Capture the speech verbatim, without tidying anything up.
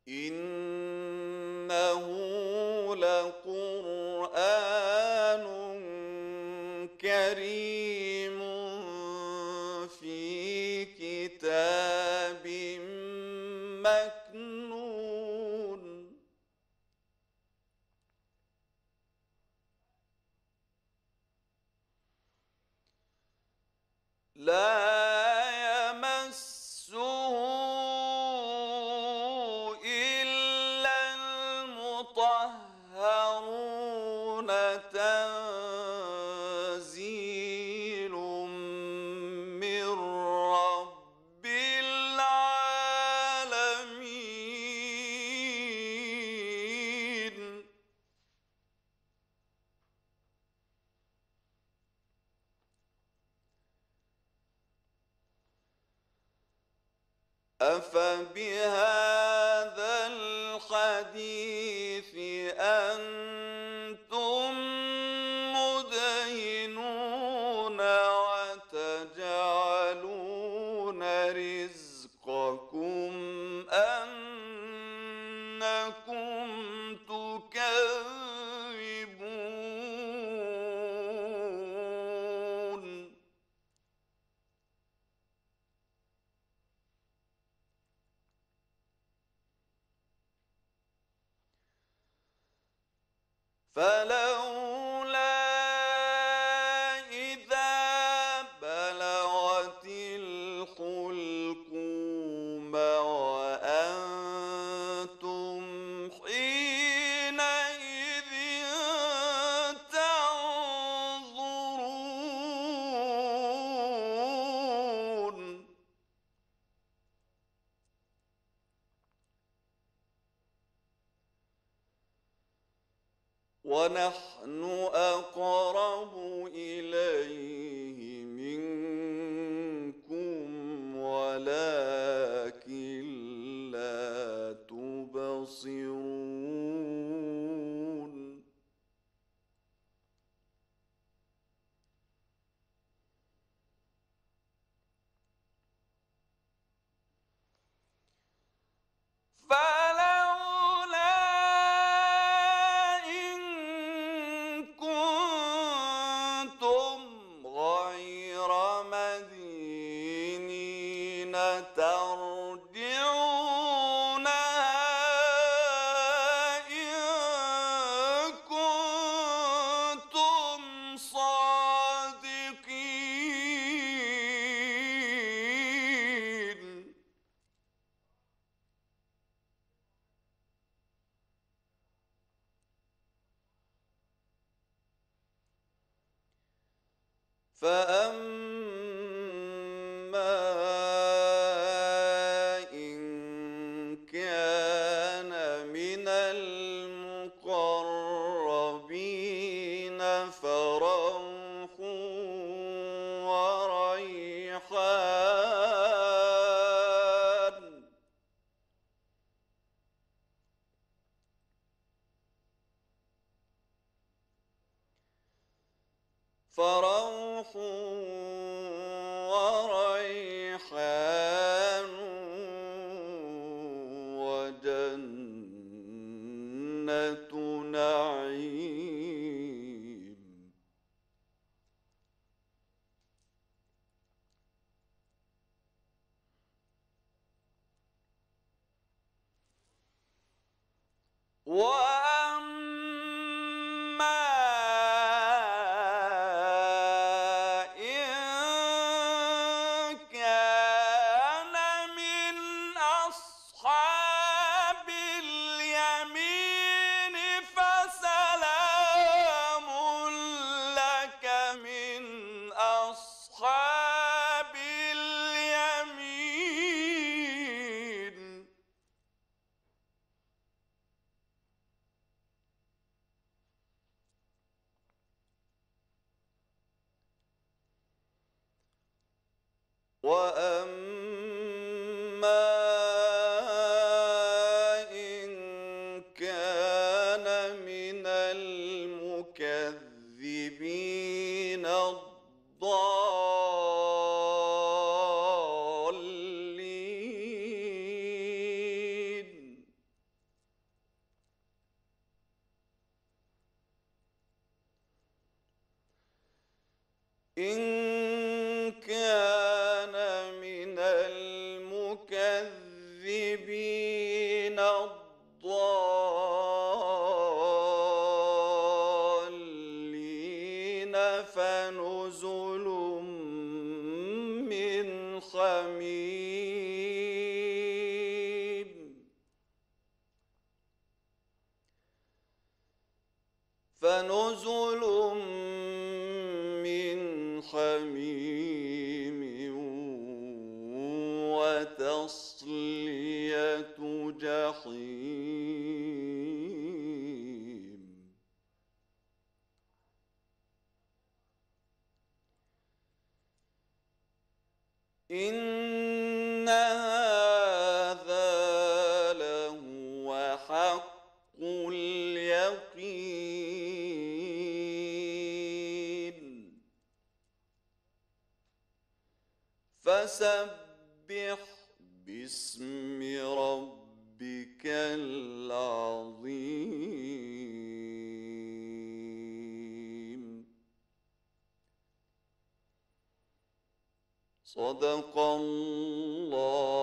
إنه لقرآن كريم في كتاب مكنون لا يمسه إلا المطهرون تنزيل من رب العالمين أفبهذا الحديث أنتم مدهنون وتجعلون رزقكم أنكم تكذبون فلولا إذا بلغت الحلقوم وأنتم حينئذ تنظرون ونحن أقرب إليه منكم ولكن لا تبصرون فلولا إن كنتم غير مدينين ترجعونها إن كنتم صادقين فأما إن كان من المقربين فروح وريحان فروح حميم فنزل من حميم وتصلية جحيم إن هذا لهو حق اليقين فسبح باسم ربك العظيم صدق الله